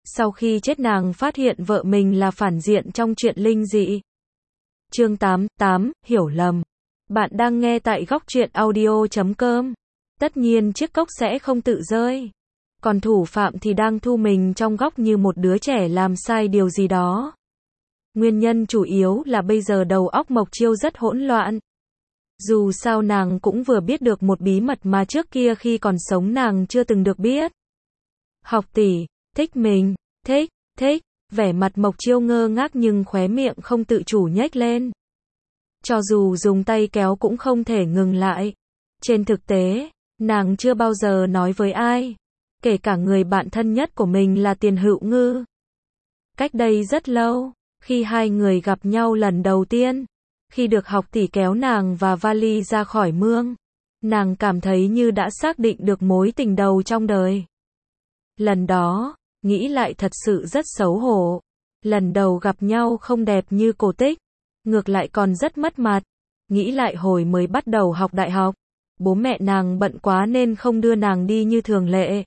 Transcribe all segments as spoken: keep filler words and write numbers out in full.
Sau khi chết nàng phát hiện vợ mình là phản diện trong chuyện linh dị. Chương tám, tám, hiểu lầm. Bạn đang nghe tại góc truyện audio chấm com. Tất nhiên chiếc cốc sẽ không tự rơi. Còn thủ phạm thì đang thu mình trong góc như một đứa trẻ làm sai điều gì đó. Nguyên nhân chủ yếu là bây giờ đầu óc Mộc Chiêu rất hỗn loạn. Dù sao nàng cũng vừa biết được một bí mật mà trước kia khi còn sống nàng chưa từng được biết. Học tỷ, thích mình, thích, thích, vẻ mặt Mộc Chiêu ngơ ngác nhưng khóe miệng không tự chủ nhếch lên. Cho dù dùng tay kéo cũng không thể ngừng lại. Trên thực tế, nàng chưa bao giờ nói với ai, kể cả người bạn thân nhất của mình là Tiền Hữu Ngư. Cách đây rất lâu, khi hai người gặp nhau lần đầu tiên, khi được học tỷ kéo nàng và vali ra khỏi mương, nàng cảm thấy như đã xác định được mối tình đầu trong đời. Lần đó, nghĩ lại thật sự rất xấu hổ. Lần đầu gặp nhau không đẹp như cổ tích, ngược lại còn rất mất mặt. Nghĩ lại hồi mới bắt đầu học đại học, bố mẹ nàng bận quá nên không đưa nàng đi như thường lệ.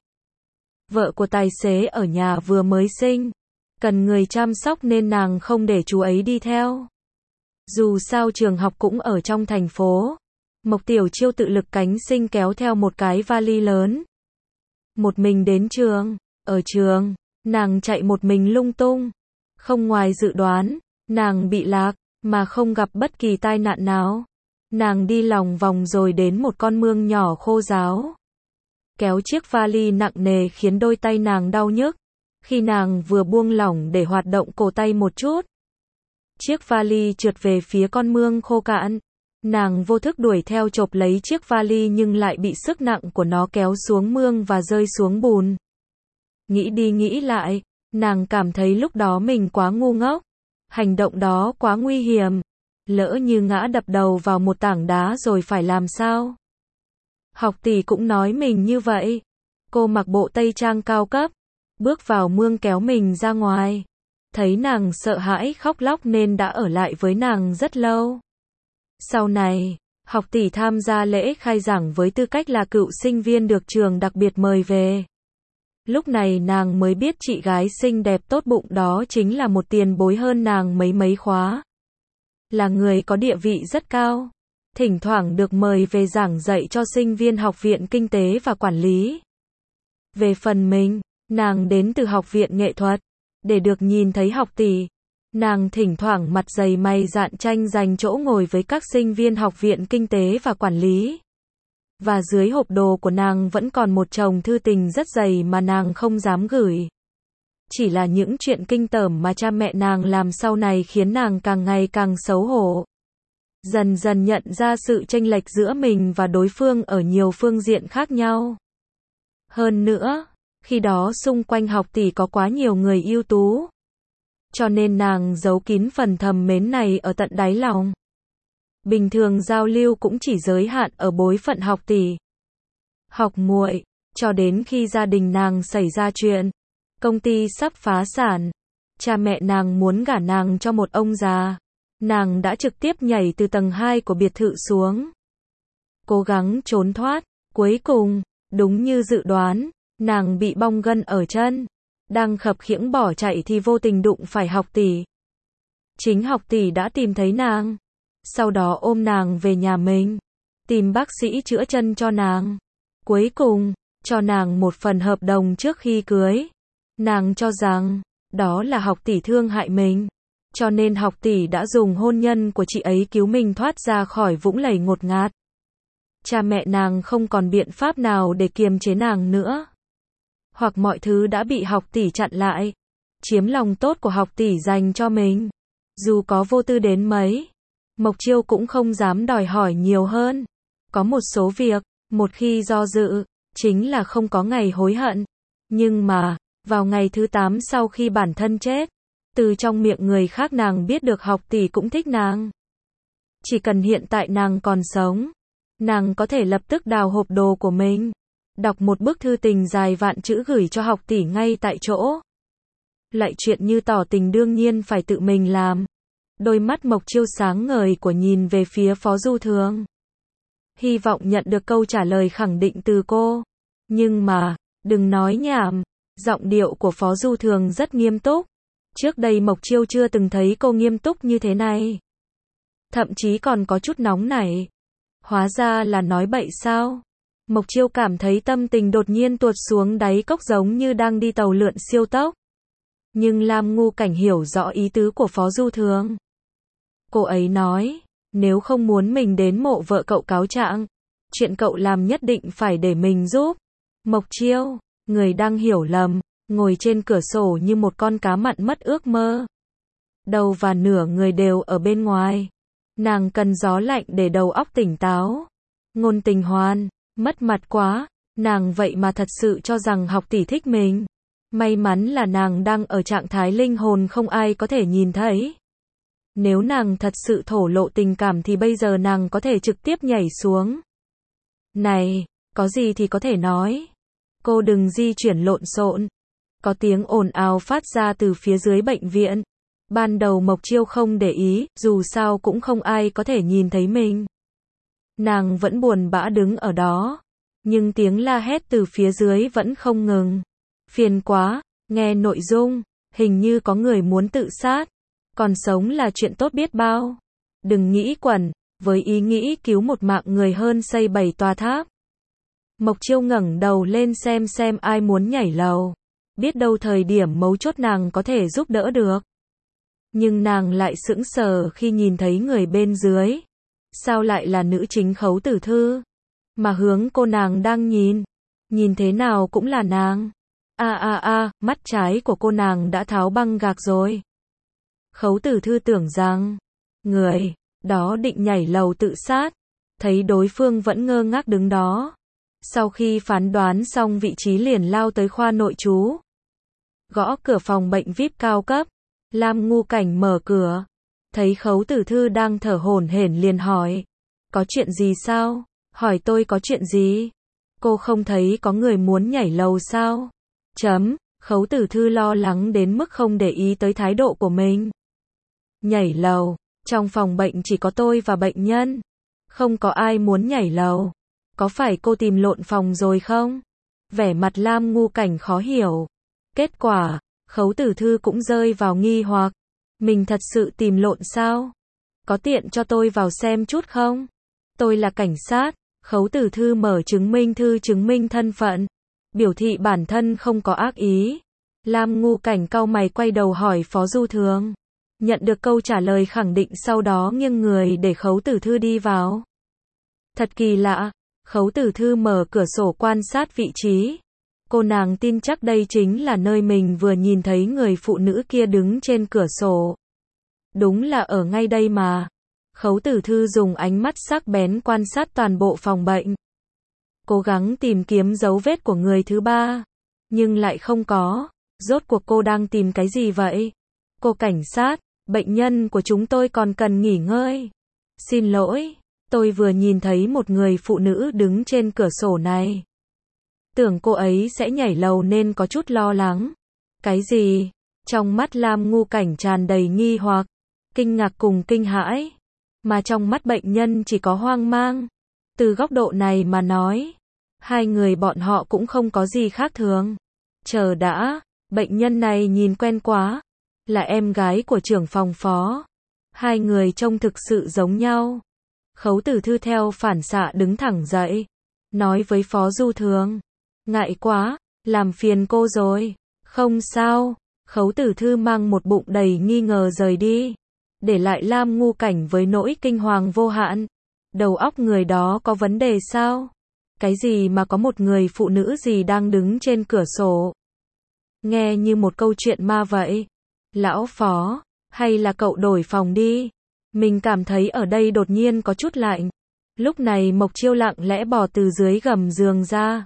Vợ của tài xế ở nhà vừa mới sinh, cần người chăm sóc nên nàng không để chú ấy đi theo. Dù sao trường học cũng ở trong thành phố, Mộc Tiểu Chiêu tự lực cánh sinh kéo theo một cái vali lớn. Một mình đến trường, ở trường, nàng chạy một mình lung tung. Không ngoài dự đoán, nàng bị lạc, mà không gặp bất kỳ tai nạn nào. Nàng đi lòng vòng rồi đến một con mương nhỏ khô ráo. Kéo chiếc vali nặng nề khiến đôi tay nàng đau nhức. Khi nàng vừa buông lỏng để hoạt động cổ tay một chút, chiếc vali trượt về phía con mương khô cạn. Nàng vô thức đuổi theo chộp lấy chiếc vali nhưng lại bị sức nặng của nó kéo xuống mương và rơi xuống bùn. Nghĩ đi nghĩ lại, nàng cảm thấy lúc đó mình quá ngu ngốc. Hành động đó quá nguy hiểm. Lỡ như ngã đập đầu vào một tảng đá rồi phải làm sao? Học tỷ cũng nói mình như vậy. Cô mặc bộ tây trang cao cấp, bước vào mương kéo mình ra ngoài. Thấy nàng sợ hãi khóc lóc nên đã ở lại với nàng rất lâu. Sau này, học tỷ tham gia lễ khai giảng với tư cách là cựu sinh viên được trường đặc biệt mời về. Lúc này nàng mới biết chị gái xinh đẹp tốt bụng đó chính là một tiền bối hơn nàng mấy mấy khóa. Là người có địa vị rất cao. Thỉnh thoảng được mời về giảng dạy cho sinh viên học viện kinh tế và quản lý. Về phần mình, nàng đến từ học viện nghệ thuật. Để được nhìn thấy học tỷ, nàng thỉnh thoảng mặt dày mày dạn tranh giành chỗ ngồi với các sinh viên học viện kinh tế và quản lý. Và dưới hộp đồ của nàng vẫn còn một chồng thư tình rất dày mà nàng không dám gửi. Chỉ là những chuyện kinh tởm mà cha mẹ nàng làm sau này khiến nàng càng ngày càng xấu hổ. Dần dần nhận ra sự chênh lệch giữa mình và đối phương ở nhiều phương diện khác nhau. Hơn nữa, khi đó xung quanh học tỷ có quá nhiều người ưu tú. Cho nên nàng giấu kín phần thầm mến này ở tận đáy lòng. Bình thường giao lưu cũng chỉ giới hạn ở bối phận học tỷ. Học muội, cho đến khi gia đình nàng xảy ra chuyện, công ty sắp phá sản, cha mẹ nàng muốn gả nàng cho một ông già, nàng đã trực tiếp nhảy từ tầng hai của biệt thự xuống. Cố gắng trốn thoát, cuối cùng, đúng như dự đoán, nàng bị bong gân ở chân, đang khập khiễng bỏ chạy thì vô tình đụng phải học tỷ. Chính học tỷ đã tìm thấy nàng, sau đó ôm nàng về nhà mình, tìm bác sĩ chữa chân cho nàng. Cuối cùng, cho nàng một phần hợp đồng trước khi cưới. Nàng cho rằng, đó là học tỷ thương hại mình, cho nên học tỷ đã dùng hôn nhân của chị ấy cứu mình thoát ra khỏi vũng lầy ngột ngạt. Cha mẹ nàng không còn biện pháp nào để kiềm chế nàng nữa. Hoặc mọi thứ đã bị học tỷ chặn lại, chiếm lòng tốt của học tỷ dành cho mình. Dù có vô tư đến mấy, Mộc Chiêu cũng không dám đòi hỏi nhiều hơn. Có một số việc, một khi do dự, chính là không có ngày hối hận. Nhưng mà, vào ngày thứ tám sau khi bản thân chết, từ trong miệng người khác nàng biết được học tỷ cũng thích nàng. Chỉ cần hiện tại nàng còn sống, nàng có thể lập tức đào hộp đồ của mình, đọc một bức thư tình dài vạn chữ gửi cho học tỷ ngay tại chỗ. Lại chuyện như tỏ tình đương nhiên phải tự mình làm. Đôi mắt Mộc Chiêu sáng ngời của nhìn về phía Phó Du Thường. Hy vọng nhận được câu trả lời khẳng định từ cô. Nhưng mà, đừng nói nhảm, Giọng điệu của Phó Du Thường rất nghiêm túc. Trước đây Mộc Chiêu chưa từng thấy cô nghiêm túc như thế này. Thậm chí còn có chút nóng nảy. Hóa ra là nói bậy sao? Mộc Chiêu cảm thấy tâm tình đột nhiên tuột xuống đáy cốc giống như đang đi tàu lượn siêu tốc. Nhưng Lam Ngu Cảnh hiểu rõ ý tứ của Phó Du Thường. Cô ấy nói, nếu không muốn mình đến mộ vợ cậu cáo trạng, chuyện cậu làm nhất định phải để mình giúp. Mộc Chiêu, người đang hiểu lầm, ngồi trên cửa sổ như một con cá mặn mất ước mơ. Đầu và nửa người đều ở bên ngoài. Nàng cần gió lạnh để đầu óc tỉnh táo. Ngôn Tình Hoan, mất mặt quá, nàng vậy mà thật sự cho rằng học tỷ thích mình. May mắn là nàng đang ở trạng thái linh hồn không ai có thể nhìn thấy. Nếu nàng thật sự thổ lộ tình cảm thì bây giờ nàng có thể trực tiếp nhảy xuống. Này, có gì thì có thể nói. Cô đừng di chuyển lộn xộn. Có tiếng ồn ào phát ra từ phía dưới bệnh viện. Ban đầu Mộc Chiêu không để ý, dù sao cũng không ai có thể nhìn thấy mình. Nàng vẫn buồn bã đứng ở đó. Nhưng tiếng la hét từ phía dưới vẫn không ngừng. Phiền quá, nghe nội dung, hình như có người muốn tự sát. Còn sống là chuyện tốt biết bao. Đừng nghĩ quẩn, với ý nghĩ cứu một mạng người hơn xây bảy tòa tháp. Mộc Chiêu ngẩng đầu lên xem xem ai muốn nhảy lầu. Biết đâu thời điểm mấu chốt nàng có thể giúp đỡ được. Nhưng nàng lại sững sờ khi nhìn thấy người bên dưới. Sao lại là nữ chính Khấu Tử Thư? Mà hướng cô nàng đang nhìn. Nhìn thế nào cũng là nàng. A a a, mắt trái của cô nàng đã tháo băng gạc rồi. Khấu Tử Thư tưởng rằng, người đó định nhảy lầu tự sát. Thấy đối phương vẫn ngơ ngác đứng đó. Sau khi phán đoán xong vị trí liền lao tới khoa nội trú. Gõ cửa phòng bệnh vi ai pi cao cấp. Lam Ngu Cảnh mở cửa. Thấy Khấu Tử Thư đang thở hổn hển liền hỏi. Có chuyện gì sao? Hỏi tôi có chuyện gì? Cô không thấy có người muốn nhảy lầu sao? Chấm, Khấu Tử Thư lo lắng đến mức không để ý tới thái độ của mình. Nhảy lầu, trong phòng bệnh chỉ có tôi và bệnh nhân. Không có ai muốn nhảy lầu. Có phải cô tìm lộn phòng rồi không? Vẻ mặt Lam Ngu Cảnh khó hiểu. Kết quả, Khấu Tử Thư cũng rơi vào nghi hoặc. Mình thật sự tìm lộn sao? Có tiện cho tôi vào xem chút không? Tôi là cảnh sát. Khấu Tử Thư mở chứng minh thư chứng minh thân phận. Biểu thị bản thân không có ác ý. Lam Ngu Cảnh cau mày quay đầu hỏi Phó Du Thường. Nhận được câu trả lời khẳng định sau đó nghiêng người để Khấu Tử Thư đi vào. Thật kỳ lạ. Khấu Tử Thư mở cửa sổ quan sát vị trí. Cô nàng tin chắc đây chính là nơi mình vừa nhìn thấy người phụ nữ kia đứng trên cửa sổ. Đúng là ở ngay đây mà. Khấu Tử Thư dùng ánh mắt sắc bén quan sát toàn bộ phòng bệnh. Cố gắng tìm kiếm dấu vết của người thứ ba. Nhưng lại không có. Rốt cuộc cô đang tìm cái gì vậy? Cô cảnh sát, bệnh nhân của chúng tôi còn cần nghỉ ngơi. Xin lỗi, tôi vừa nhìn thấy một người phụ nữ đứng trên cửa sổ này. Tưởng cô ấy sẽ nhảy lầu nên có chút lo lắng. Cái gì? Trong mắt Lam Ngu Cảnh tràn đầy nghi hoặc, kinh ngạc cùng kinh hãi. Mà trong mắt bệnh nhân chỉ có hoang mang. Từ góc độ này mà nói, hai người bọn họ cũng không có gì khác thường. Chờ đã, bệnh nhân này nhìn quen quá. Là em gái của trưởng phòng Phó. Hai người trông thực sự giống nhau. Khấu Tử Thư theo phản xạ đứng thẳng dậy. Nói với Phó Du Thường. Ngại quá, làm phiền cô rồi. Không sao. Khấu Tử Thư mang một bụng đầy nghi ngờ rời đi. Để lại Lam Ngu Cảnh với nỗi kinh hoàng vô hạn. Đầu óc người đó có vấn đề sao? Cái gì mà có một người phụ nữ gì đang đứng trên cửa sổ? Nghe như một câu chuyện ma vậy. Lão Phó, hay là cậu đổi phòng đi? Mình cảm thấy ở đây đột nhiên có chút lạnh. Lúc này Mộc Chiêu lặng lẽ bò từ dưới gầm giường ra.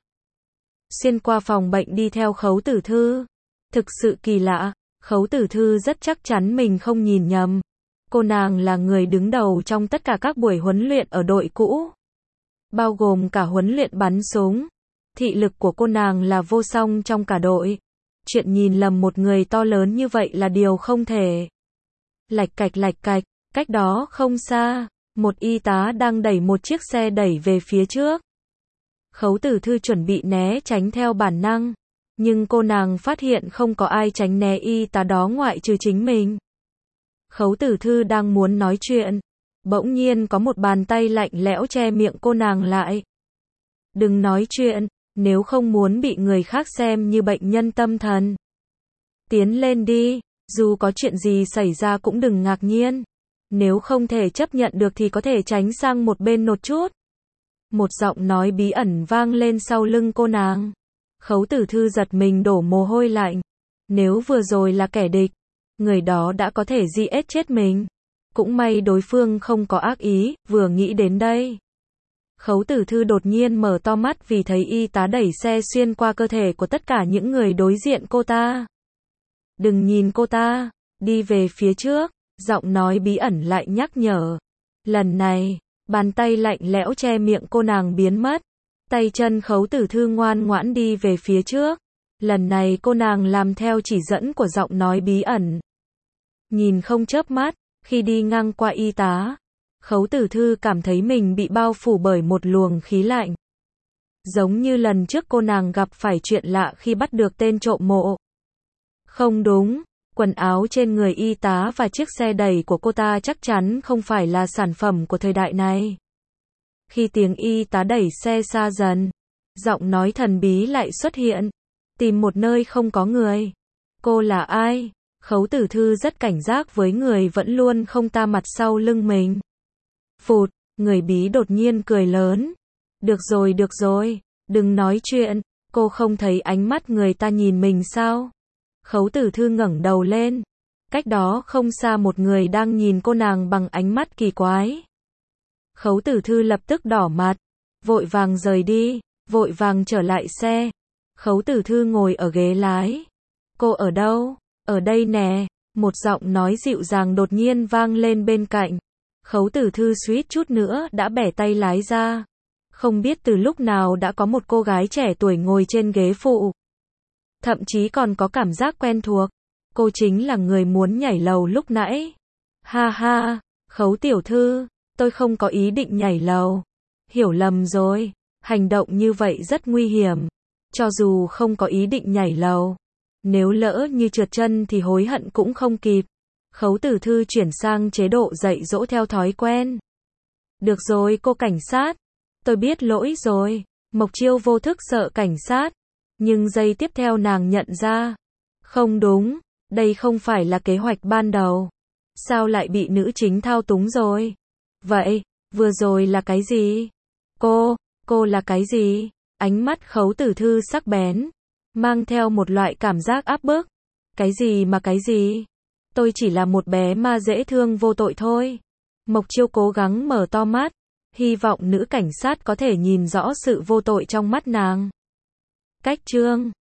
Xuyên qua phòng bệnh đi theo Khấu Tử Thư. Thực sự kỳ lạ, Khấu Tử Thư rất chắc chắn mình không nhìn nhầm. Cô nàng là người đứng đầu trong tất cả các buổi huấn luyện ở đội cũ. Bao gồm cả huấn luyện bắn súng. Thị lực của cô nàng là vô song trong cả đội. Chuyện nhìn lầm một người to lớn như vậy là điều không thể. Lạch cạch lạch cạch, cách đó không xa, một y tá đang đẩy một chiếc xe đẩy về phía trước. Khấu Tử Thư chuẩn bị né tránh theo bản năng. Nhưng cô nàng phát hiện không có ai tránh né y tá đó ngoại trừ chính mình. Khấu Tử Thư đang muốn nói chuyện, bỗng nhiên có một bàn tay lạnh lẽo che miệng cô nàng lại. Đừng nói chuyện, nếu không muốn bị người khác xem như bệnh nhân tâm thần. Tiến lên đi, dù có chuyện gì xảy ra cũng đừng ngạc nhiên. Nếu không thể chấp nhận được thì có thể tránh sang một bên một chút. Một giọng nói bí ẩn vang lên sau lưng cô nàng. Khấu Tử Thư giật mình đổ mồ hôi lạnh. Nếu vừa rồi là kẻ địch, người đó đã có thể giết chết mình. Cũng may đối phương không có ác ý, vừa nghĩ đến đây. Khấu Tử Thư đột nhiên mở to mắt vì thấy y tá đẩy xe xuyên qua cơ thể của tất cả những người đối diện cô ta. Đừng nhìn cô ta, đi về phía trước, giọng nói bí ẩn lại nhắc nhở. Lần này, bàn tay lạnh lẽo che miệng cô nàng biến mất. Tay chân Khấu Tử Thư ngoan ngoãn đi về phía trước. Lần này cô nàng làm theo chỉ dẫn của giọng nói bí ẩn. Nhìn không chớp mắt, khi đi ngang qua y tá, Khấu Tử Thư cảm thấy mình bị bao phủ bởi một luồng khí lạnh. Giống như lần trước cô nàng gặp phải chuyện lạ khi bắt được tên trộm mộ. Không đúng, quần áo trên người y tá và chiếc xe đẩy của cô ta chắc chắn không phải là sản phẩm của thời đại này. Khi tiếng y tá đẩy xe xa dần, giọng nói thần bí lại xuất hiện. Tìm một nơi không có người. Cô là ai? Khấu Tử Thư rất cảnh giác với người vẫn luôn không ta mặt sau lưng mình. Phụt, người bí đột nhiên cười lớn. Được rồi được rồi, đừng nói chuyện, cô không thấy ánh mắt người ta nhìn mình sao? Khấu Tử Thư ngẩng đầu lên. Cách đó không xa một người đang nhìn cô nàng bằng ánh mắt kỳ quái. Khấu Tử Thư lập tức đỏ mặt, vội vàng rời đi, vội vàng trở lại xe. Khấu Tử Thư ngồi ở ghế lái. Cô ở đâu? Ở đây nè, một giọng nói dịu dàng đột nhiên vang lên bên cạnh. Khấu Tử Thư suýt chút nữa đã bẻ tay lái ra. Không biết từ lúc nào đã có một cô gái trẻ tuổi ngồi trên ghế phụ. Thậm chí còn có cảm giác quen thuộc. Cô chính là người muốn nhảy lầu lúc nãy. Ha ha, Khấu tiểu thư, tôi không có ý định nhảy lầu. Hiểu lầm rồi, hành động như vậy rất nguy hiểm. Cho dù không có ý định nhảy lầu, nếu lỡ như trượt chân thì hối hận cũng không kịp. Khấu Tử Thư chuyển sang chế độ dạy dỗ theo thói quen. Được rồi cô cảnh sát, tôi biết lỗi rồi. Mộc Chiêu vô thức sợ cảnh sát, nhưng giây tiếp theo nàng nhận ra. Không đúng, đây không phải là kế hoạch ban đầu. Sao lại bị nữ chính thao túng rồi? Vậy, vừa rồi là cái gì? Cô, cô là cái gì? Ánh mắt Khấu Tử Thư sắc bén, mang theo một loại cảm giác áp bức. Cái gì mà cái gì? Tôi chỉ là một bé ma dễ thương vô tội thôi. Mộc Chiêu cố gắng mở to mắt, hy vọng nữ cảnh sát có thể nhìn rõ sự vô tội trong mắt nàng. Cách chương